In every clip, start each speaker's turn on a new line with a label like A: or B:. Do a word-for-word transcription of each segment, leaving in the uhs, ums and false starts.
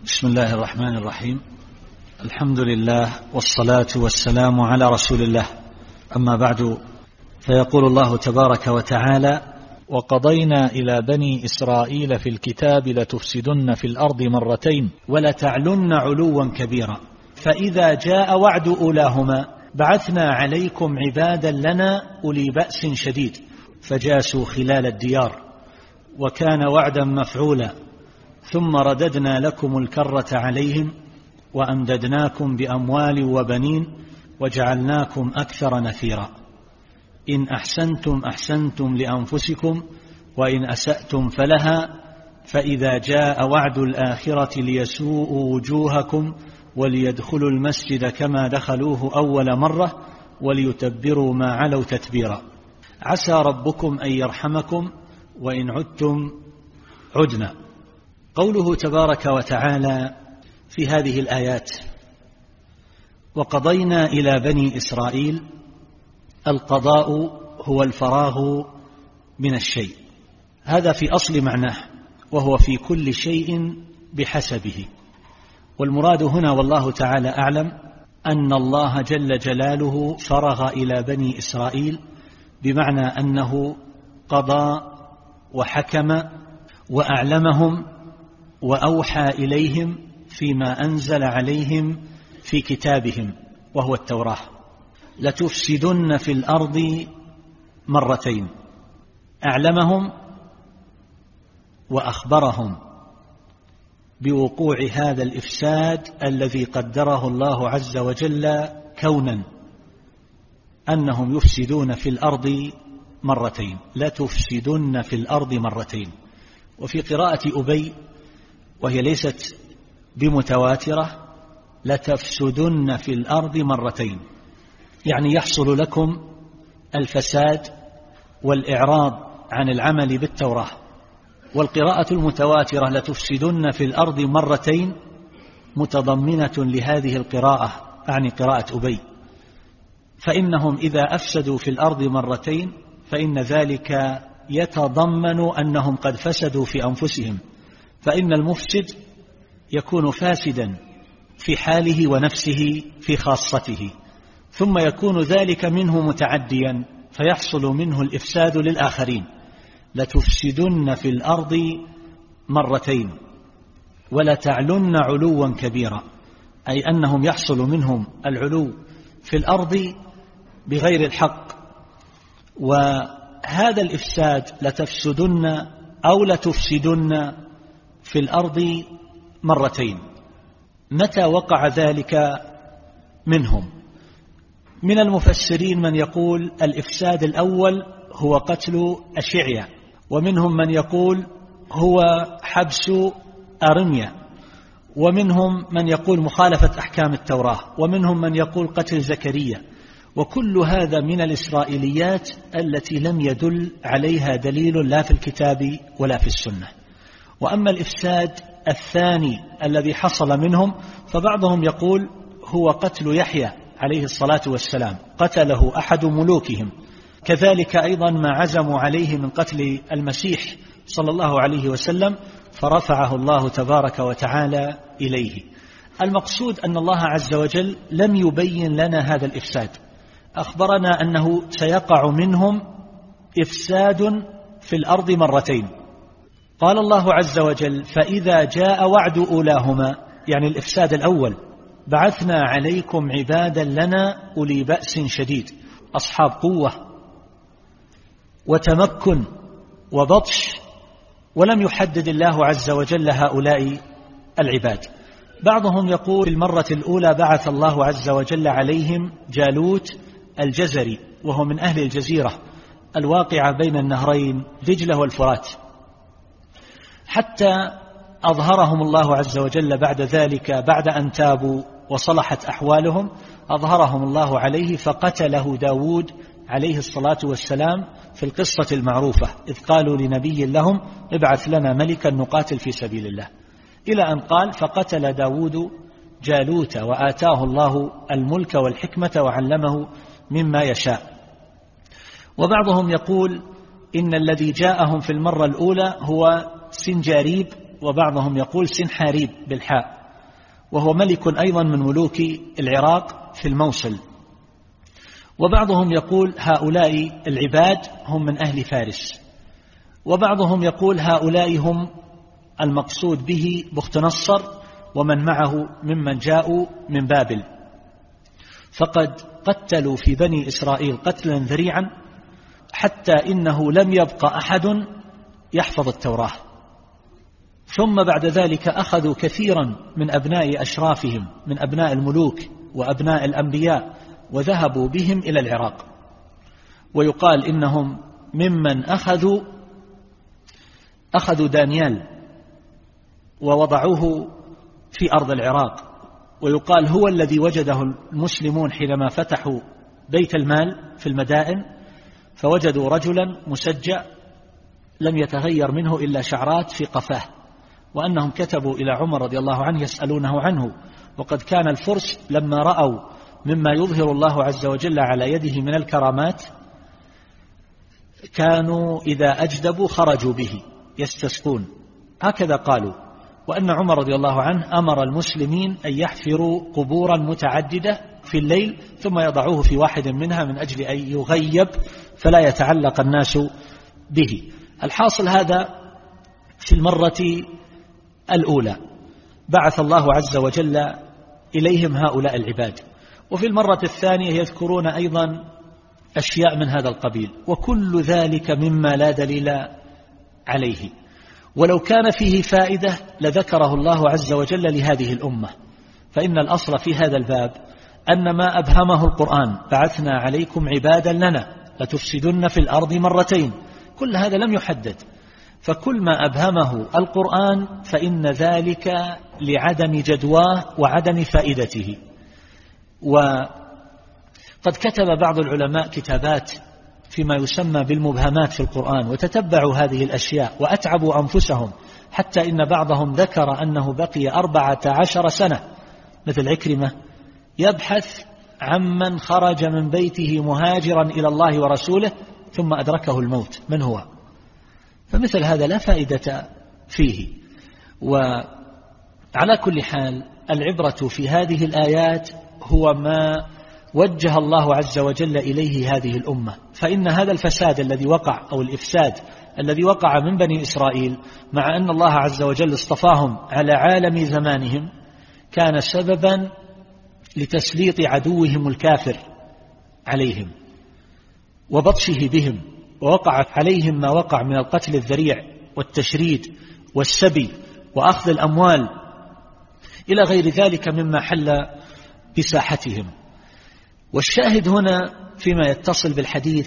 A: بسم الله الرحمن الرحيم. الحمد لله والصلاة والسلام على رسول الله. أما بعد، فيقول الله تبارك وتعالى: وقضينا إلى بني إسرائيل في الكتاب لتفسدن في الأرض مرتين ولتعلن علوا كبيرا فإذا جاء وعد أولاهما بعثنا عليكم عبادا لنا أولي بأس شديد فجاسوا خلال الديار وكان وعدا مفعولا ثم رددنا لكم الكرة عليهم وأمددناكم بأموال وبنين وجعلناكم أكثر نفيرا إن أحسنتم أحسنتم لأنفسكم وإن أسأتم فلها فإذا جاء وعد الآخرة ليسوءوا وجوهكم وليدخلوا المسجد كما دخلوه أول مرة وليتبروا ما علوا تتبيرا عسى ربكم أن يرحمكم وإن عدتم عدنا. قوله تبارك وتعالى في هذه الآيات: وقضينا إلى بني إسرائيل، القضاء هو الفراغ من الشيء، هذا في أصل معناه، وهو في كل شيء بحسبه. والمراد هنا والله تعالى أعلم أن الله جل جلاله فرغ إلى بني إسرائيل، بمعنى أنه قضى وحكم وأعلمهم وأوحى إليهم فيما أنزل عليهم في كتابهم وهو التوراة. لتفسدن في الأرض مرتين، أعلمهم وأخبرهم بوقوع هذا الإفساد الذي قدره الله عز وجل كونا، أنهم يفسدون في الأرض مرتين. لتفسدن في الأرض مرتين. وفي قراءة أبي وهي ليست بمتواترة: لتفسدن في الأرض مرتين، يعني يحصل لكم الفساد والإعراض عن العمل بالتوراة. والقراءة المتواترة لتفسدن في الأرض مرتين متضمنة لهذه القراءة، يعني قراءة أبي، فإنهم إذا أفسدوا في الأرض مرتين فإن ذلك يتضمن أنهم قد فسدوا في أنفسهم، فإن المفسد يكون فاسدا في حاله ونفسه في خاصته، ثم يكون ذلك منه متعديا فيحصل منه الإفساد للآخرين. لتفسدن في الأرض مرتين ولتعلن علوا كبيرا، أي أنهم يحصل منهم العلو في الأرض بغير الحق. وهذا الإفساد لتفسدن أو لتفسدن في الأرض مرتين، متى وقع ذلك منهم؟ من المفسرين من يقول الإفساد الأول هو قتل أشعيا، ومنهم من يقول هو حبس أرميا، ومنهم من يقول مخالفة أحكام التوراة، ومنهم من يقول قتل زكريا. وكل هذا من الإسرائيليات التي لم يدل عليها دليل لا في الكتاب ولا في السنة. وأما الإفساد الثاني الذي حصل منهم فبعضهم يقول هو قتل يحيى عليه الصلاة والسلام، قتله أحد ملوكهم، كذلك أيضا ما عزموا عليه من قتل المسيح صلى الله عليه وسلم فرفعه الله تبارك وتعالى إليه. المقصود أن الله عز وجل لم يبين لنا هذا الإفساد، أخبرنا أنه سيقع منهم إفساد في الأرض مرتين. قال الله عز وجل: فإذا جاء وعد أولاهما، يعني الإفساد الأول، بعثنا عليكم عبادا لنا أولي بأس شديد، أصحاب قوة وتمكن وبطش، ولم يحدد الله عز وجل هؤلاء العباد. بعضهم يقول في المرة الأولى بعث الله عز وجل عليهم جالوت الجزري، وهو من أهل الجزيرة الواقعة بين النهرين دجلة والفرات، حتى أظهرهم الله عز وجل بعد ذلك، بعد أن تابوا وصلحت أحوالهم، أظهرهم الله عليه فقتله داود عليه الصلاة والسلام في القصة المعروفة، إذ قالوا لنبي لهم: ابعث لنا ملكا نقاتل في سبيل الله، إلى أن قال: فقتل داود جالوت وآتاه الله الملك والحكمة وعلمه مما يشاء. وبعضهم يقول إن الذي جاءهم في المرة الأولى هو سنجاريب وبعضهم يقول سنحاريب بالحاء، وهو ملك أيضا من ملوك العراق في الموصل. وبعضهم يقول هؤلاء العباد هم من أهل فارس، وبعضهم يقول هؤلاء هم المقصود به بختنصر ومن معه ممن جاءوا من بابل، فقد قتلوا في بني إسرائيل قتلا ذريعا حتى إنه لم يبق أحد يحفظ التوراة. ثم بعد ذلك أخذوا كثيرا من أبناء أشرافهم من أبناء الملوك وأبناء الأنبياء وذهبوا بهم إلى العراق، ويقال إنهم ممن أخذوا أخذوا دانيال ووضعوه في أرض العراق، ويقال هو الذي وجده المسلمون حينما فتحوا بيت المال في المدائن، فوجدوا رجلا مسجع لم يتغير منه إلا شعرات في قفاه، وأنهم كتبوا إلى عمر رضي الله عنه يسألونه عنه. وقد كان الفرس لما رأوا مما يظهر الله عز وجل على يده من الكرامات كانوا إذا أجدبوا خرجوا به يستسقون، هكذا قالوا. وأن عمر رضي الله عنه أمر المسلمين أن يحفروا قبورا متعددة في الليل ثم يضعوه في واحد منها من أجل أن يغيب فلا يتعلق الناس به. الحاصل هذا في المرة الأولى بعث الله عز وجل إليهم هؤلاء العباد، وفي المرة الثانية يذكرون أيضا أشياء من هذا القبيل، وكل ذلك مما لا دليل عليه. ولو كان فيه فائدة لذكره الله عز وجل لهذه الأمة، فإن الأصل في هذا الباب أن ما أبهمه القرآن بعثنا عليكم عبادا لنا لتفسدن في الأرض مرتين، كل هذا لم يحدد، فكل ما أبهمه القرآن فإن ذلك لعدم جدواه وعدم فائدته. وقد كتب بعض العلماء كتابات فيما يسمى بالمبهمات في القرآن وتتبعوا هذه الأشياء وأتعبوا أنفسهم، حتى إن بعضهم ذكر أنه بقي أربعة عشر سنة مثل عكرمة يبحث عمن خرج من بيته مهاجرا إلى الله ورسوله ثم أدركه الموت من هو، فمثل هذا لا فائدة فيه. وعلى كل حال العبرة في هذه الآيات هو ما وجه الله عز وجل إليه هذه الأمة، فإن هذا الفساد الذي وقع أو الإفساد الذي وقع من بني إسرائيل مع أن الله عز وجل اصطفاهم على عالم زمانهم كان سببا لتسليط عدوهم الكافر عليهم وبطشه بهم، ووقع عليهم ما وقع من القتل الذريع والتشريد والسبي وأخذ الأموال إلى غير ذلك مما حل بساحتهم. والشاهد هنا فيما يتصل بالحديث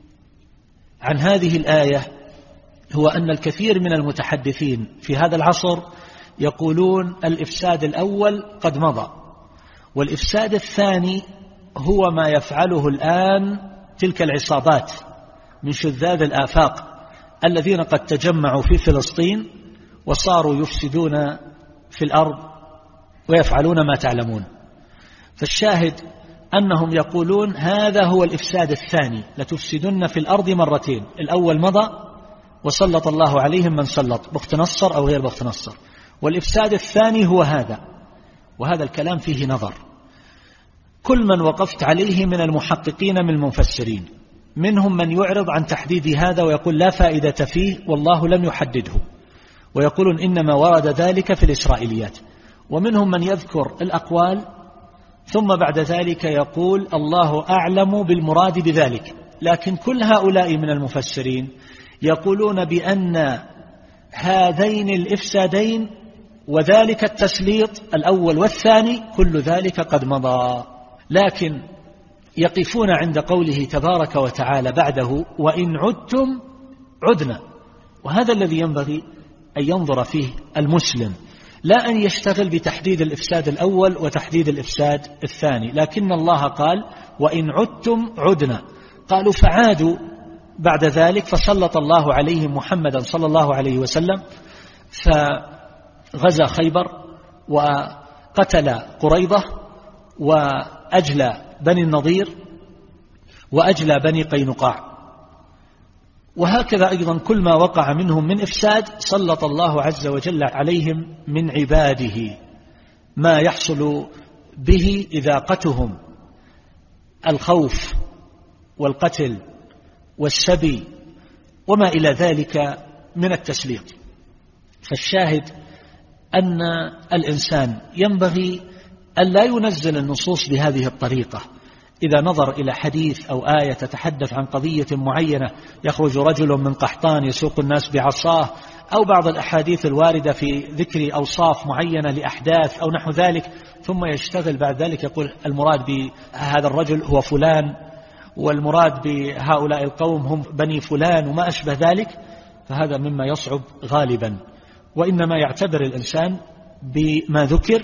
A: عن هذه الآية هو أن الكثير من المتحدثين في هذا العصر يقولون الإفساد الأول قد مضى، والإفساد الثاني هو ما يفعله الآن تلك العصابات من شذاذ الآفاق الذين قد تجمعوا في فلسطين وصاروا يفسدون في الأرض ويفعلون ما تعلمون. فالشاهد أنهم يقولون هذا هو الإفساد الثاني، لتفسدن في الأرض مرتين، الأول مضى وسلط الله عليهم من سلط بختنصر أو غير بختنصر، والإفساد الثاني هو هذا. وهذا الكلام فيه نظر، كل من وقفت عليه من المحققين من المفسرين منهم من يعرض عن تحديد هذا ويقول لا فائدة فيه والله لم يحدده، ويقولون إنما ورد ذلك في الإسرائيليات، ومنهم من يذكر الأقوال ثم بعد ذلك يقول الله أعلم بالمراد بذلك. لكن كل هؤلاء من المفسرين يقولون بأن هذين الإفسادين وذلك التسليط الأول والثاني كل ذلك قد مضى، لكن يقفون عند قوله تبارك وتعالى بعده وإن عدتم عدنا. وهذا الذي ينبغي أن ينظر فيه المسلم، لا أن يشتغل بتحديد الإفساد الأول وتحديد الإفساد الثاني، لكن الله قال وإن عدتم عدنا، قالوا فعادوا بعد ذلك فسلط الله عليهم محمدا صلى الله عليه وسلم فغزا خيبر وقتل قريضة وأجلى بني النضير وأجلى بني قينقاع، وهكذا أيضا كل ما وقع منهم من إفساد سلط الله عز وجل عليهم من عباده ما يحصل به إذاقتهم الخوف والقتل والسبي وما إلى ذلك من التسليط. فالشاهد أن الإنسان ينبغي أن لا ينزل النصوص بهذه الطريقة. إذا نظر إلى حديث أو آية تتحدث عن قضية معينة، يخرج رجل من قحطان يسوق الناس بعصاه، أو بعض الأحاديث الواردة في ذكر أوصاف معينة لأحداث أو نحو ذلك، ثم يشتغل بعد ذلك يقول المراد بهذا الرجل هو فلان، والمراد بهؤلاء القوم هم بني فلان وما أشبه ذلك، فهذا مما يصعب غالبا. وإنما يعتبر الإنسان بما ذكر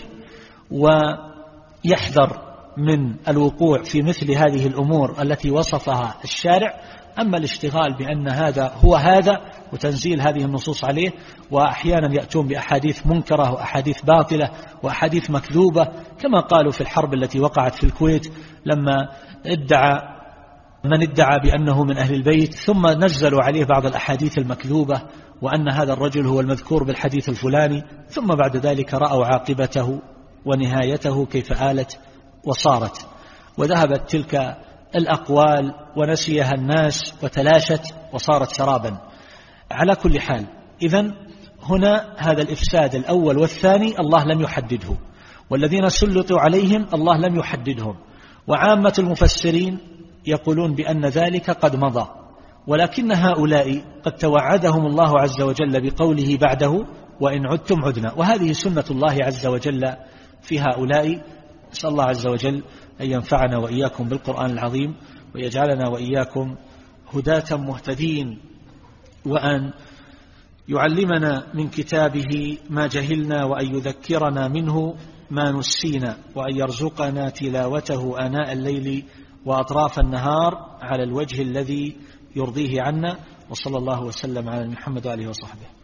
A: ويحذر من الوقوع في مثل هذه الأمور التي وصفها الشارع. أما الاشتغال بأن هذا هو هذا وتنزيل هذه النصوص عليه، وأحيانا يأتون بأحاديث منكرة وأحاديث باطلة وأحاديث مكذوبة، كما قالوا في الحرب التي وقعت في الكويت لما ادعى من ادعى بأنه من أهل البيت، ثم نزلوا عليه بعض الأحاديث المكذوبة وأن هذا الرجل هو المذكور بالحديث الفلاني، ثم بعد ذلك رأوا عاقبته ونهايته كيف آلت وصارت، وذهبت تلك الأقوال ونسيها الناس وتلاشت وصارت سرابا. على كل حال، إذن هنا هذا الإفساد الأول والثاني الله لم يحدده، والذين سلطوا عليهم الله لم يحددهم، وعامة المفسرين يقولون بأن ذلك قد مضى، ولكن هؤلاء قد توعدهم الله عز وجل بقوله بعده وإن عدتم عدنا، وهذه سنة الله عز وجل في هؤلاء. نسأل الله عز وجل أن ينفعنا وإياكم بالقرآن العظيم، ويجعلنا وإياكم هداة مهتدين، وأن يعلمنا من كتابه ما جهلنا، وأن يذكرنا منه ما نسينا، وأن يرزقنا تلاوته آناء الليل وأطراف النهار على الوجه الذي يرضيه عنا. وصلى الله وسلم على محمد وآله وصحبه.